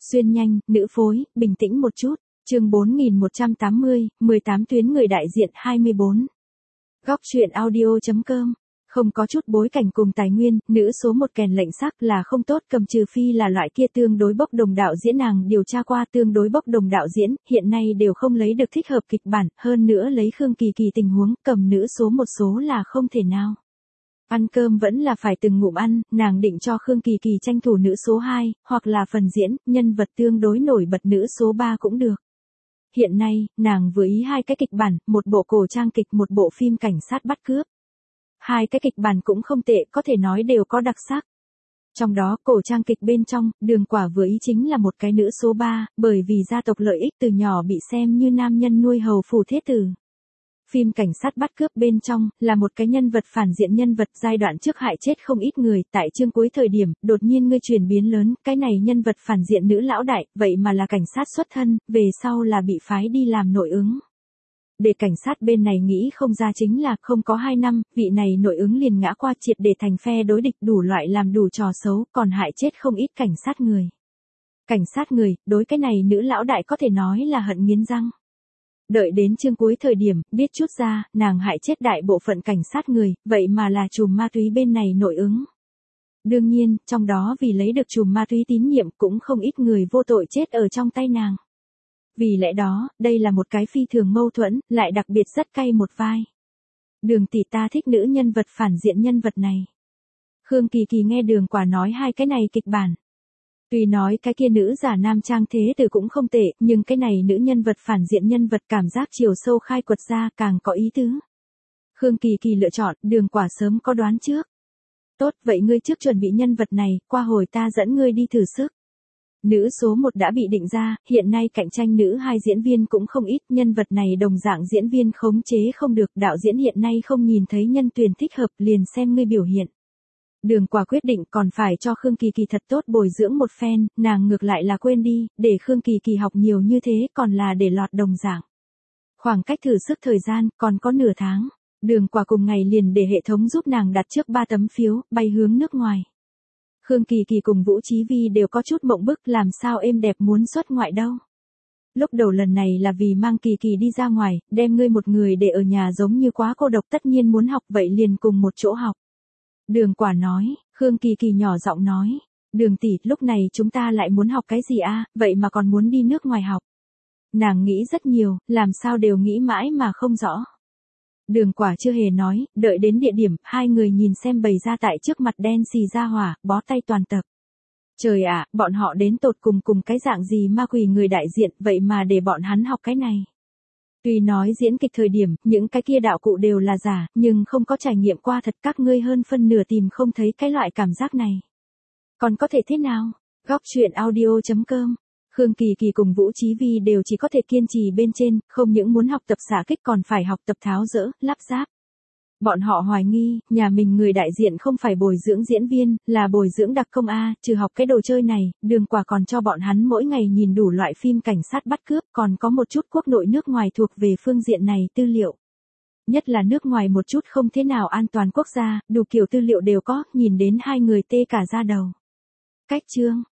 Xuyên nhanh, nữ phối, bình tĩnh một chút. Chương 4180, 18 tuyến người đại diện 24. Góc truyện audio.com. Không có chút bối cảnh cùng tài nguyên, nữ số 1 kèn lệnh sắc là không tốt, cầm trừ phi là loại kia tương đối bốc đồng đạo diễn, nàng điều tra qua tương đối bốc đồng đạo diễn, hiện nay đều không lấy được thích hợp kịch bản, hơn nữa lấy Khương Kỳ Kỳ tình huống, cầm nữ số 1 số là không thể nào. Ăn cơm vẫn là phải từng ngụm ăn, nàng định cho Khương Kỳ Kỳ tranh thủ nữ số 2, hoặc là phần diễn, nhân vật tương đối nổi bật nữ số 3 cũng được. Hiện nay, nàng vừa ý hai cái kịch bản, một bộ cổ trang kịch, một bộ phim cảnh sát bắt cướp. Hai cái kịch bản cũng không tệ, có thể nói đều có đặc sắc. Trong đó, cổ trang kịch bên trong, Đường Quả vừa ý chính là một cái nữ số 3, bởi vì gia tộc lợi ích từ nhỏ bị xem như nam nhân nuôi hầu phủ thế tử. Phim cảnh sát bắt cướp bên trong, là một cái nhân vật phản diện, nhân vật giai đoạn trước hại chết không ít người, tại chương cuối thời điểm, đột nhiên ngươi chuyển biến lớn, cái này nhân vật phản diện nữ lão đại, vậy mà là cảnh sát xuất thân, về sau là bị phái đi làm nội ứng. Để cảnh sát bên này nghĩ không ra chính là không có 2 năm, vị này nội ứng liền ngã qua, triệt để thành phe đối địch, đủ loại làm đủ trò xấu, còn hại chết không ít cảnh sát người. Cảnh sát người, đối cái này nữ lão đại có thể nói là hận nghiến răng. Đợi đến chương cuối thời điểm, biết chút ra, nàng hại chết đại bộ phận cảnh sát người, vậy mà là trùm ma túy bên này nội ứng. Đương nhiên, trong đó vì lấy được trùm ma túy tín nhiệm cũng không ít người vô tội chết ở trong tay nàng. Vì lẽ đó, đây là một cái phi thường mâu thuẫn, lại đặc biệt rất cay một vai. Đường tỷ, ta thích nữ nhân vật phản diện nhân vật này. Khương Kỳ Kỳ nghe Đường Quả nói hai cái này kịch bản. Tuy nói cái kia nữ giả nam trang thế tử cũng không tệ, nhưng cái này nữ nhân vật phản diện nhân vật cảm giác chiều sâu khai quật ra càng có ý tứ. Khương Kỳ Kỳ lựa chọn, Đường Quả sớm có đoán trước. Tốt, vậy ngươi trước chuẩn bị nhân vật này, qua hồi ta dẫn ngươi đi thử sức. Nữ số 1 đã bị định ra, hiện nay cạnh tranh nữ 2 diễn viên cũng không ít, nhân vật này đồng dạng diễn viên khống chế không được, đạo diễn hiện nay không nhìn thấy nhân tuyển thích hợp, liền xem ngươi biểu hiện. Đường Quả quyết định còn phải cho Khương Kỳ Kỳ thật tốt bồi dưỡng một phen, nàng ngược lại là quên đi, để Khương Kỳ Kỳ học nhiều như thế còn là để lọt đồng dạng. Khoảng cách thử sức thời gian còn có nửa tháng, Đường Quả cùng ngày liền để hệ thống giúp nàng đặt trước 3 tấm phiếu, bay hướng nước ngoài. Khương Kỳ Kỳ cùng Vũ Chí Vi đều có chút mộng bức, làm sao êm đẹp muốn xuất ngoại đâu. Lúc đầu lần này là vì mang Kỳ Kỳ đi ra ngoài, đem ngươi một người để ở nhà giống như quá cô độc, tất nhiên muốn học vậy liền cùng một chỗ học. Đường Quả nói, Khương Kỳ Kỳ nhỏ giọng nói, Đường tỷ, lúc này chúng ta lại muốn học cái gì a, vậy mà còn muốn đi nước ngoài học. Nàng nghĩ rất nhiều, làm sao đều nghĩ mãi mà không rõ. Đường Quả chưa hề nói, đợi đến địa điểm, hai người nhìn xem bày ra tại trước mặt đen xì ra hỏa, bó tay toàn tập. Trời ạ, bọn họ đến tột cùng cái dạng gì ma quỷ người đại diện, vậy mà để bọn hắn học cái này. Tuy nói diễn kịch thời điểm, những cái kia đạo cụ đều là giả, nhưng không có trải nghiệm qua thật, các ngươi hơn phân nửa tìm không thấy cái loại cảm giác này. Còn có thể thế nào? Góc truyện audio.com. Khương Kỳ Kỳ cùng Vũ Chí Vi đều chỉ có thể kiên trì bên trên, không những muốn học tập xả kích còn phải học tập tháo dỡ, lắp ráp. Bọn họ hoài nghi, nhà mình người đại diện không phải bồi dưỡng diễn viên, là bồi dưỡng đặc công A, trừ học cái đồ chơi này, Đường Quả còn cho bọn hắn mỗi ngày nhìn đủ loại phim cảnh sát bắt cướp, còn có một chút quốc nội nước ngoài thuộc về phương diện này tư liệu. Nhất là nước ngoài một chút không thế nào an toàn quốc gia, đủ kiểu tư liệu đều có, nhìn đến hai người tê cả da đầu. Cách chương.